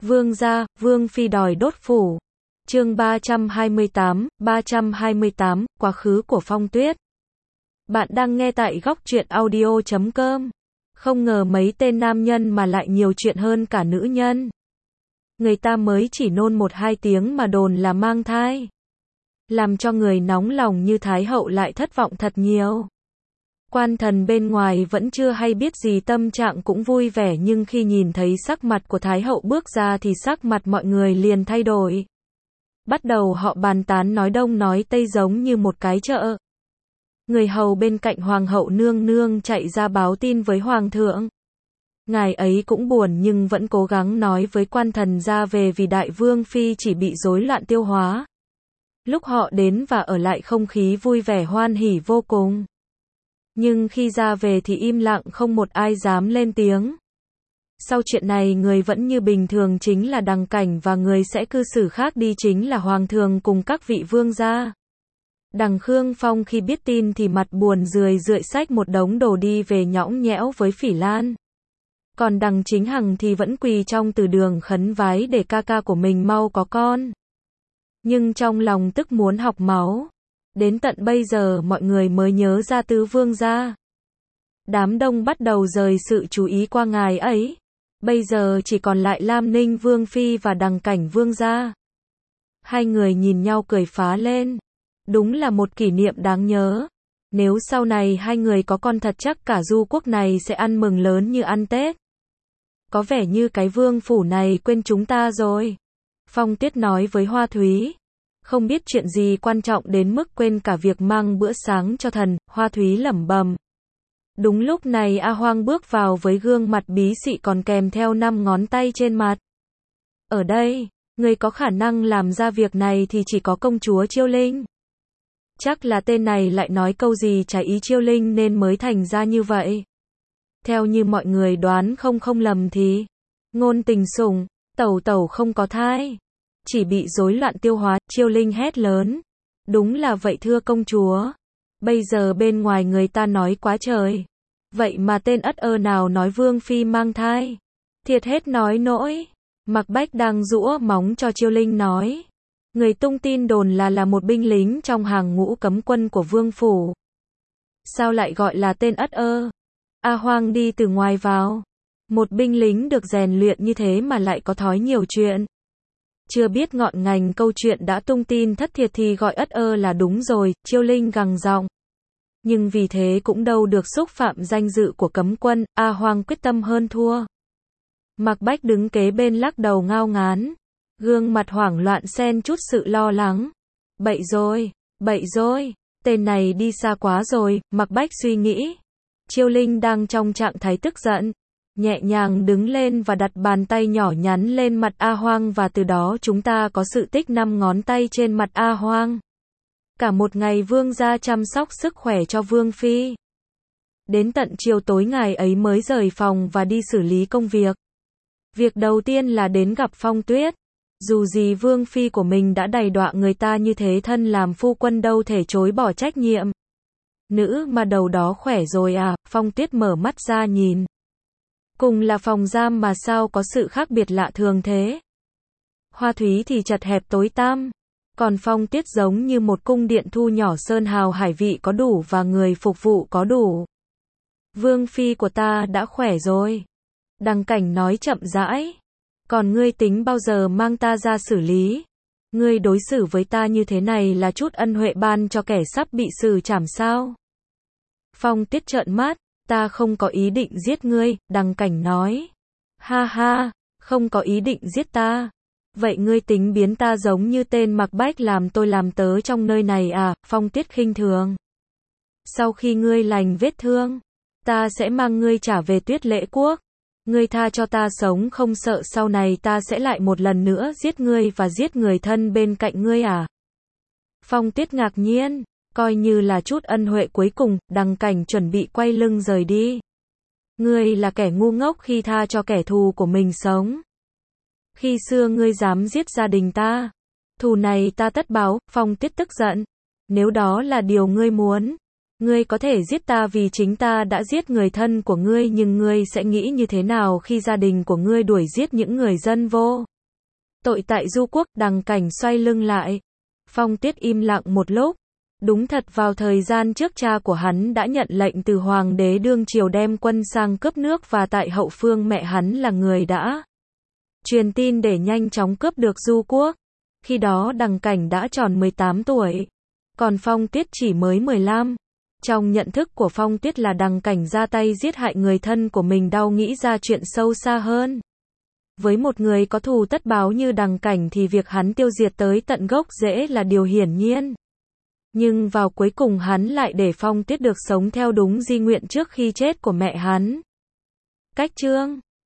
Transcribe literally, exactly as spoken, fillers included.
Vương gia, Vương Phi đòi đốt phủ. Chương ba trăm hai mươi tám, ba trăm hai mươi tám, quá khứ của Phong Tuyết. Bạn đang nghe tại góc truyện audio chấm com. Không ngờ mấy tên nam nhân mà lại nhiều chuyện hơn cả nữ nhân. Người ta mới chỉ nôn một hai tiếng mà đồn là mang thai. Làm cho người nóng lòng như Thái hậu lại thất vọng thật nhiều. Quan thần bên ngoài vẫn chưa hay biết gì, tâm trạng cũng vui vẻ, nhưng khi nhìn thấy sắc mặt của Thái hậu bước ra thì sắc mặt mọi người liền thay đổi. Bắt đầu họ bàn tán nói đông nói tây giống như một cái chợ. Người hầu bên cạnh hoàng hậu nương nương chạy ra báo tin với hoàng thượng. Ngài ấy cũng buồn nhưng vẫn cố gắng nói với quan thần ra về vì đại vương phi chỉ bị rối loạn tiêu hóa. Lúc họ đến và ở lại không khí vui vẻ hoan hỉ vô cùng. Nhưng khi ra về thì im lặng, không một ai dám lên tiếng. Sau chuyện này người vẫn như bình thường chính là Đằng Cảnh, và người sẽ cư xử khác đi chính là hoàng thượng cùng các vị vương gia. Đằng Khương Phong khi biết tin thì mặt buồn rười rượi xách một đống đồ đi về nhõng nhẽo với Phỉ Lan. Còn Đằng Chính Hằng thì vẫn quỳ trong từ đường khấn vái để ca ca của mình mau có con. Nhưng trong lòng tức muốn học máu. Đến tận bây giờ mọi người mới nhớ ra tứ vương gia. Đám đông bắt đầu rời sự chú ý qua ngài ấy. Bây giờ chỉ còn lại Lam Ninh Vương Phi và Đằng Cảnh Vương gia. Hai người nhìn nhau cười phá lên. Đúng là một kỷ niệm đáng nhớ. Nếu sau này hai người có con thật chắc cả du quốc này sẽ ăn mừng lớn như ăn Tết. Có vẻ như cái vương phủ này quên chúng ta rồi. Phong Tuyết nói với Hoa Thúy. Không biết chuyện gì quan trọng đến mức quên cả việc mang bữa sáng cho thần, Hoa Thúy lẩm bẩm. Đúng lúc này A Hoang bước vào với gương mặt bí xị còn kèm theo năm ngón tay trên mặt. Ở đây, người có khả năng làm ra việc này thì chỉ có công chúa Chiêu Linh. Chắc là tên này lại nói câu gì trái ý Chiêu Linh nên mới thành ra như vậy. Theo như mọi người đoán không không lầm thì, ngôn tình sủng, tẩu tẩu không có thai. Chỉ bị rối loạn tiêu hóa, Chiêu Linh hét lớn. Đúng là vậy thưa công chúa. Bây giờ bên ngoài người ta nói quá trời. Vậy mà tên ất ơ nào nói Vương Phi mang thai. Thiệt hết nói nỗi. Mạc Bách đang giũa móng cho Chiêu Linh nói. Người tung tin đồn là là một binh lính trong hàng ngũ cấm quân của Vương Phủ. Sao lại gọi là tên ất ơ? A Hoang đi từ ngoài vào. Một binh lính được rèn luyện như thế mà lại có thói nhiều chuyện. Chưa biết ngọn ngành câu chuyện đã tung tin thất thiệt thì gọi ất ơ là đúng rồi, Chiêu Linh gằn giọng. Nhưng vì thế cũng đâu được xúc phạm danh dự của cấm quân, A Hoang quyết tâm hơn thua. Mạc Bách đứng kế bên lắc đầu ngao ngán. Gương mặt hoảng loạn xen chút sự lo lắng. Bậy rồi, bậy rồi, tên này đi xa quá rồi, Mạc Bách suy nghĩ. Chiêu Linh đang trong trạng thái tức giận. Nhẹ nhàng đứng lên và đặt bàn tay nhỏ nhắn lên mặt A Hoang, và từ đó chúng ta có sự tích năm ngón tay trên mặt A Hoang. Cả một ngày vương gia chăm sóc sức khỏe cho Vương Phi. Đến tận chiều tối ngài ấy mới rời phòng và đi xử lý công việc. Việc đầu tiên là đến gặp Phong Tuyết. Dù gì Vương Phi của mình đã đầy đọa người ta như thế, thân làm phu quân đâu thể chối bỏ trách nhiệm. Nữ mà đầu đó khỏe rồi à? Phong Tuyết mở mắt ra nhìn. Cùng là phòng giam mà sao có sự khác biệt lạ thường thế? Hoa Thúy thì chật hẹp tối tăm. Còn Phong Tuyết giống như một cung điện thu nhỏ, sơn hào hải vị có đủ và người phục vụ có đủ. Vương Phi của ta đã khỏe rồi. Đằng Cảnh nói chậm rãi. Còn ngươi tính bao giờ mang ta ra xử lý? Ngươi đối xử với ta như thế này là chút ân huệ ban cho kẻ sắp bị xử trảm sao? Phong Tuyết trợn mắt. Ta không có ý định giết ngươi, Đằng Cảnh nói. Ha ha, không có ý định giết ta. Vậy ngươi tính biến ta giống như tên Mạc Bách làm tôi làm tớ trong nơi này à? Phong Tuyết khinh thường. Sau khi ngươi lành vết thương, ta sẽ mang ngươi trả về Tuyết Lễ Quốc. Ngươi tha cho ta sống không sợ sau này ta sẽ lại một lần nữa giết ngươi và giết người thân bên cạnh ngươi à? Phong Tuyết ngạc nhiên. Coi như là chút ân huệ cuối cùng, Đằng Cảnh chuẩn bị quay lưng rời đi. Ngươi là kẻ ngu ngốc khi tha cho kẻ thù của mình sống. Khi xưa ngươi dám giết gia đình ta. Thù này ta tất báo, Phong Tuyết tức giận. Nếu đó là điều ngươi muốn, ngươi có thể giết ta vì chính ta đã giết người thân của ngươi, nhưng ngươi sẽ nghĩ như thế nào khi gia đình của ngươi đuổi giết những người dân vô Tội tại Du Quốc, Đằng Cảnh xoay lưng lại. Phong Tuyết im lặng một lúc. Đúng thật vào thời gian trước cha của hắn đã nhận lệnh từ hoàng đế đương triều đem quân sang cướp nước và tại hậu phương mẹ hắn là người đã truyền tin để nhanh chóng cướp được Du Quốc. Khi đó Đằng Cảnh đã tròn mười tám tuổi, còn Phong Tuyết chỉ mới mười lăm. Trong nhận thức của Phong Tuyết là Đằng Cảnh ra tay giết hại người thân của mình đau nghĩ ra chuyện sâu xa hơn. Với một người có thù tất báo như Đằng Cảnh thì việc hắn tiêu diệt tới tận gốc rễ là điều hiển nhiên. Nhưng vào cuối cùng hắn lại để Phong Tuyết được sống theo đúng di nguyện trước khi chết của mẹ hắn. Cách chương